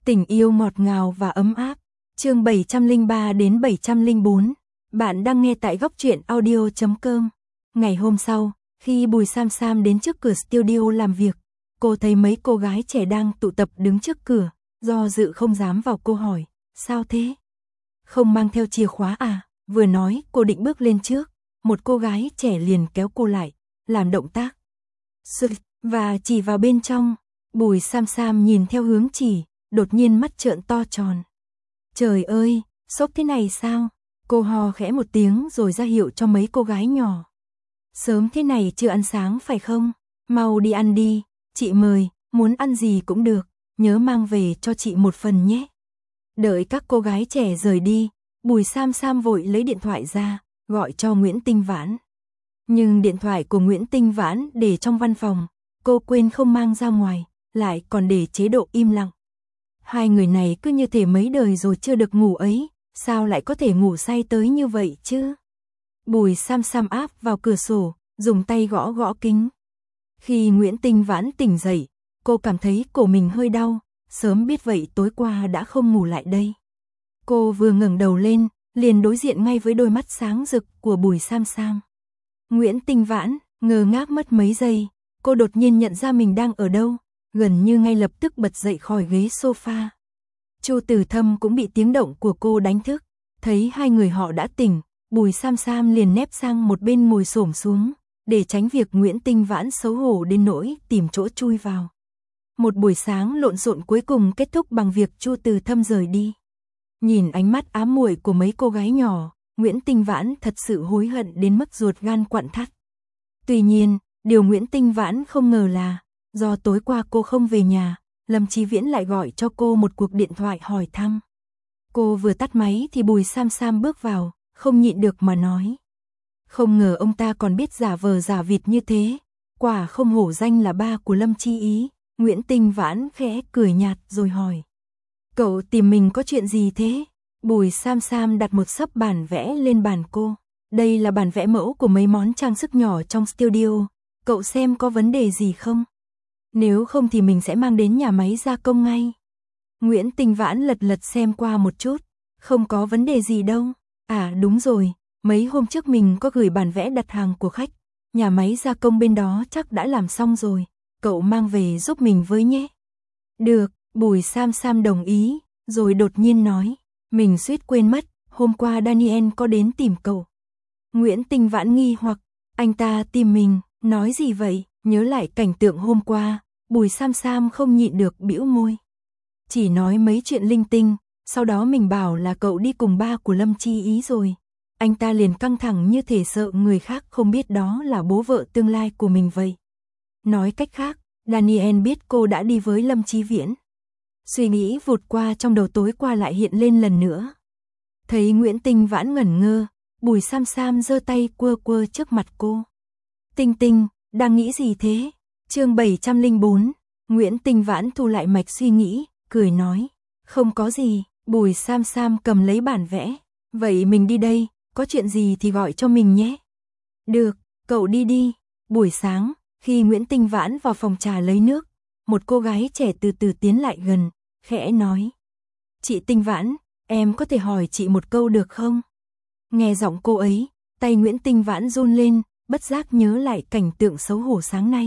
Tình yêu ngọt ngào và ấm áp. Chương 703 đến 704. Bạn đang nghe tại goctruyện.audio.com. Ngày hôm sau, khi Bùi Sam Sam đến trước cửa studio làm việc, cô thấy mấy cô gái trẻ đang tụ tập đứng trước cửa, do dự không dám vào. Cô hỏi, sao thế? Không mang theo chìa khóa à? Vừa nói, cô định bước lên trước, một cô gái trẻ liền kéo cô lại, làm động tác và chỉ vào bên trong. Bùi Sam Sam nhìn theo hướng chỉ, đột nhiên mắt trợn to tròn. Trời ơi, sốc thế này sao? Cô ho khẽ một tiếng rồi ra hiệu cho mấy cô gái nhỏ. Sớm thế này chưa ăn sáng phải không? Mau đi ăn đi, chị mời, muốn ăn gì cũng được, nhớ mang về cho chị một phần nhé. Đợi các cô gái trẻ rời đi, Bùi Sam Sam vội lấy điện thoại ra, gọi cho Nguyễn Tinh Vãn. Nhưng điện thoại của Nguyễn Tinh Vãn để trong văn phòng, cô quên không mang ra ngoài, lại còn để chế độ im lặng. Hai người này cứ như thể mấy đời rồi chưa được ngủ ấy, sao lại có thể ngủ say tới như vậy chứ? Bùi Sam Sam áp vào cửa sổ, dùng tay gõ gõ kính. Khi Nguyễn Tinh Vãn tỉnh dậy, cô cảm thấy cổ mình hơi đau, sớm biết vậy tối qua đã không ngủ lại đây. Cô vừa ngẩng đầu lên, liền đối diện ngay với đôi mắt sáng rực của Bùi Sam Sam. Nguyễn Tinh Vãn ngơ ngác mất mấy giây, cô đột nhiên nhận ra mình đang ở đâu, gần như ngay lập tức bật dậy khỏi ghế sofa. Chu Tử Thâm cũng bị tiếng động của cô đánh thức, thấy hai người họ đã tỉnh, Bùi Sam Sam liền nép sang một bên ngồi xổm xuống, để tránh việc Nguyễn Tinh Vãn xấu hổ đến nỗi tìm chỗ chui vào. Một buổi sáng lộn xộn cuối cùng kết thúc bằng việc Chu Tử Thâm rời đi. Nhìn ánh mắt ám muội của mấy cô gái nhỏ, Nguyễn Tinh Vãn thật sự hối hận đến mức ruột gan quặn thắt. Tuy nhiên, điều Nguyễn Tinh Vãn không ngờ là, do tối qua cô không về nhà, Lâm Chí Viễn lại gọi cho cô một cuộc điện thoại hỏi thăm. Cô vừa tắt máy thì Bùi Sam Sam bước vào, không nhịn được mà nói. Không ngờ ông ta còn biết giả vờ giả vịt như thế, quả không hổ danh là ba của Lâm Chí Ý. Nguyễn Tinh Vãn khẽ cười nhạt rồi hỏi. Cậu tìm mình có chuyện gì thế? Bùi Sam Sam đặt một xấp bản vẽ lên bàn cô. Đây là bản vẽ mẫu của mấy món trang sức nhỏ trong studio, cậu xem có vấn đề gì không? Nếu không thì mình sẽ mang đến nhà máy gia công ngay. Nguyễn Tinh Vãn lật lật xem qua một chút, không có vấn đề gì đâu. À đúng rồi, mấy hôm trước mình có gửi bản vẽ đặt hàng của khách, nhà máy gia công bên đó chắc đã làm xong rồi, cậu mang về giúp mình với nhé. Được, Bùi Sam Sam đồng ý, rồi đột nhiên nói, mình suýt quên mất, hôm qua Daniel có đến tìm cậu. Nguyễn Tinh Vãn nghi hoặc, anh ta tìm mình, nói gì vậy? Nhớ lại cảnh tượng hôm qua, Bùi Sam Sam không nhịn được bĩu môi. Chỉ nói mấy chuyện linh tinh, sau đó mình bảo là cậu đi cùng ba của Lâm Chí Ý rồi. Anh ta liền căng thẳng như thể sợ người khác không biết đó là bố vợ tương lai của mình vậy. Nói cách khác, Daniel biết cô đã đi với Lâm Chí Viễn. Suy nghĩ vụt qua trong đầu tối qua lại hiện lên lần nữa. Thấy Nguyễn Tinh Vãn ngẩn ngơ, Bùi Sam Sam giơ tay quơ quơ trước mặt cô. Tinh Tinh, đang nghĩ gì thế? Chương 704. Nguyễn Tinh Vãn thu lại mạch suy nghĩ, cười nói. Không có gì. Bùi Sam Sam cầm lấy bản vẽ. Vậy mình đi đây, có chuyện gì thì gọi cho mình nhé. Được, cậu đi đi. Buổi sáng, khi Nguyễn Tinh Vãn vào phòng trà lấy nước, một cô gái trẻ từ từ tiến lại gần, khẽ nói. Chị Tinh Vãn, em có thể hỏi chị một câu được không? Nghe giọng cô ấy, tay Nguyễn Tinh Vãn run lên, bất giác nhớ lại cảnh tượng xấu hổ sáng nay.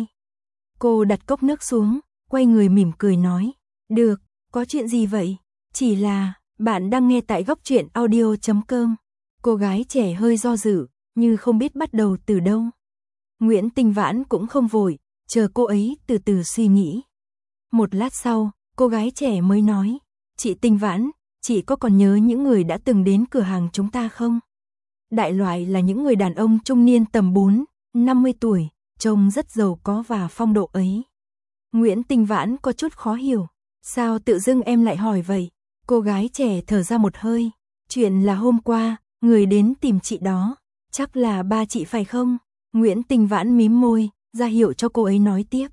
Cô đặt cốc nước xuống, quay người mỉm cười nói. Được, có chuyện gì vậy? Chỉ là, bạn đang nghe tại goctruyện.audio.com. Cô gái trẻ hơi do dự, như không biết bắt đầu từ đâu. Nguyễn Tinh Vãn cũng không vội, chờ cô ấy từ từ suy nghĩ. Một lát sau, cô gái trẻ mới nói. Chị Tinh Vãn, chị có còn nhớ những người đã từng đến cửa hàng chúng ta không? Đại loại là những người đàn ông trung niên tầm 40-50 tuổi, trông rất giàu có và phong độ ấy. Nguyễn Tinh Vãn có chút khó hiểu. Sao tự dưng em lại hỏi vậy? Cô gái trẻ thở ra một hơi. Chuyện là hôm qua, người đến tìm chị đó, chắc là ba chị phải không? Nguyễn Tinh Vãn mím môi, ra hiệu cho cô ấy nói tiếp.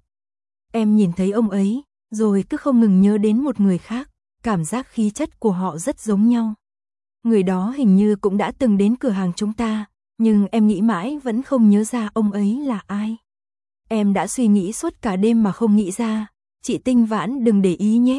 Em nhìn thấy ông ấy, rồi cứ không ngừng nhớ đến một người khác, cảm giác khí chất của họ rất giống nhau. Người đó hình như cũng đã từng đến cửa hàng chúng ta, nhưng em nghĩ mãi vẫn không nhớ ra ông ấy là ai. Em đã suy nghĩ suốt cả đêm mà không nghĩ ra, chị Tinh Vãn đừng để ý nhé.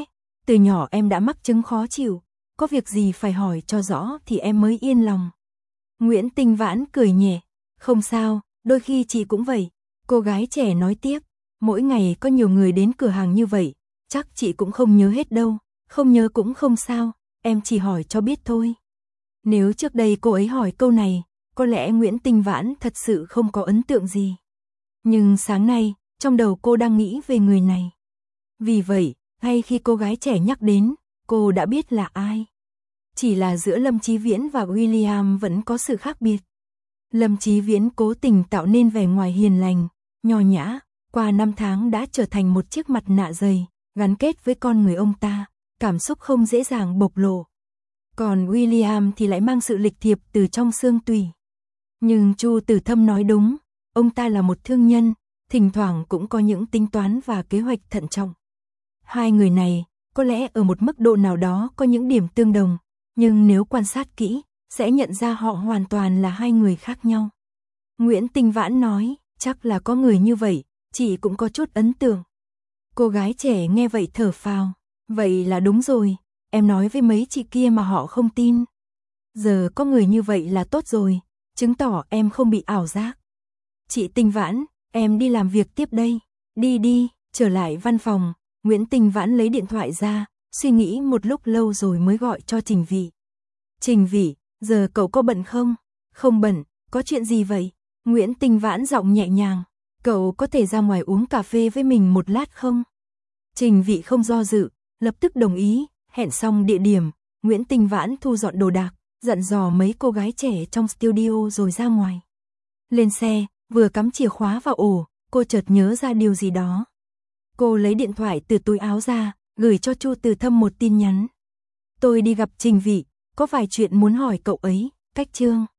từ nhỏ em đã mắc chứng khó chịu, có việc gì phải hỏi cho rõ thì em mới yên lòng. Nguyễn Tinh Vãn cười nhẹ, không sao, đôi khi chị cũng vậy. Cô gái trẻ nói tiếp, mỗi ngày có nhiều người đến cửa hàng như vậy, chắc chị cũng không nhớ hết đâu, không nhớ cũng không sao, em chỉ hỏi cho biết thôi. Nếu trước đây cô ấy hỏi câu này, có lẽ Nguyễn Tinh Vãn thật sự không có ấn tượng gì. Nhưng sáng nay, trong đầu cô đang nghĩ về người này. Vì vậy, ngay khi cô gái trẻ nhắc đến, cô đã biết là ai. Chỉ là giữa Lâm Chí Viễn và William vẫn có sự khác biệt. Lâm Chí Viễn cố tình tạo nên vẻ ngoài hiền lành, nho nhã, qua năm tháng đã trở thành một chiếc mặt nạ dày, gắn kết với con người ông ta, cảm xúc không dễ dàng bộc lộ. Còn William thì lại mang sự lịch thiệp từ trong xương tủy. Nhưng Chu Tử Thâm nói đúng, ông ta là một thương nhân, thỉnh thoảng cũng có những tính toán và kế hoạch thận trọng. Hai người này, có lẽ ở một mức độ nào đó có những điểm tương đồng, nhưng nếu quan sát kỹ, sẽ nhận ra họ hoàn toàn là hai người khác nhau. Nguyễn Tinh Vãn nói, chắc là có người như vậy, chị cũng có chút ấn tượng. Cô gái trẻ nghe vậy thở phào, vậy là đúng rồi, em nói với mấy chị kia mà họ không tin. Giờ có người như vậy là tốt rồi, chứng tỏ em không bị ảo giác. Chị Tinh Vãn, em đi làm việc tiếp đây. Đi đi, trở lại văn phòng, Nguyễn Tinh Vãn lấy điện thoại ra, suy nghĩ một lúc lâu rồi mới gọi cho Trình Vĩ. Trình Vĩ, giờ cậu có bận không? Không bận, có chuyện gì vậy? Nguyễn Tinh Vãn giọng nhẹ nhàng, cậu có thể ra ngoài uống cà phê với mình một lát không? Trình Vĩ không do dự, lập tức đồng ý, hẹn xong địa điểm, Nguyễn Tinh Vãn thu dọn đồ đạc, dặn dò mấy cô gái trẻ trong studio rồi ra ngoài. Lên xe, vừa cắm chìa khóa vào ổ, cô chợt nhớ ra điều gì đó. Cô lấy điện thoại từ túi áo ra, gửi cho Chu Tử Thâm một tin nhắn. Tôi đi gặp Trình Vĩ, có vài chuyện muốn hỏi cậu ấy, cách chương.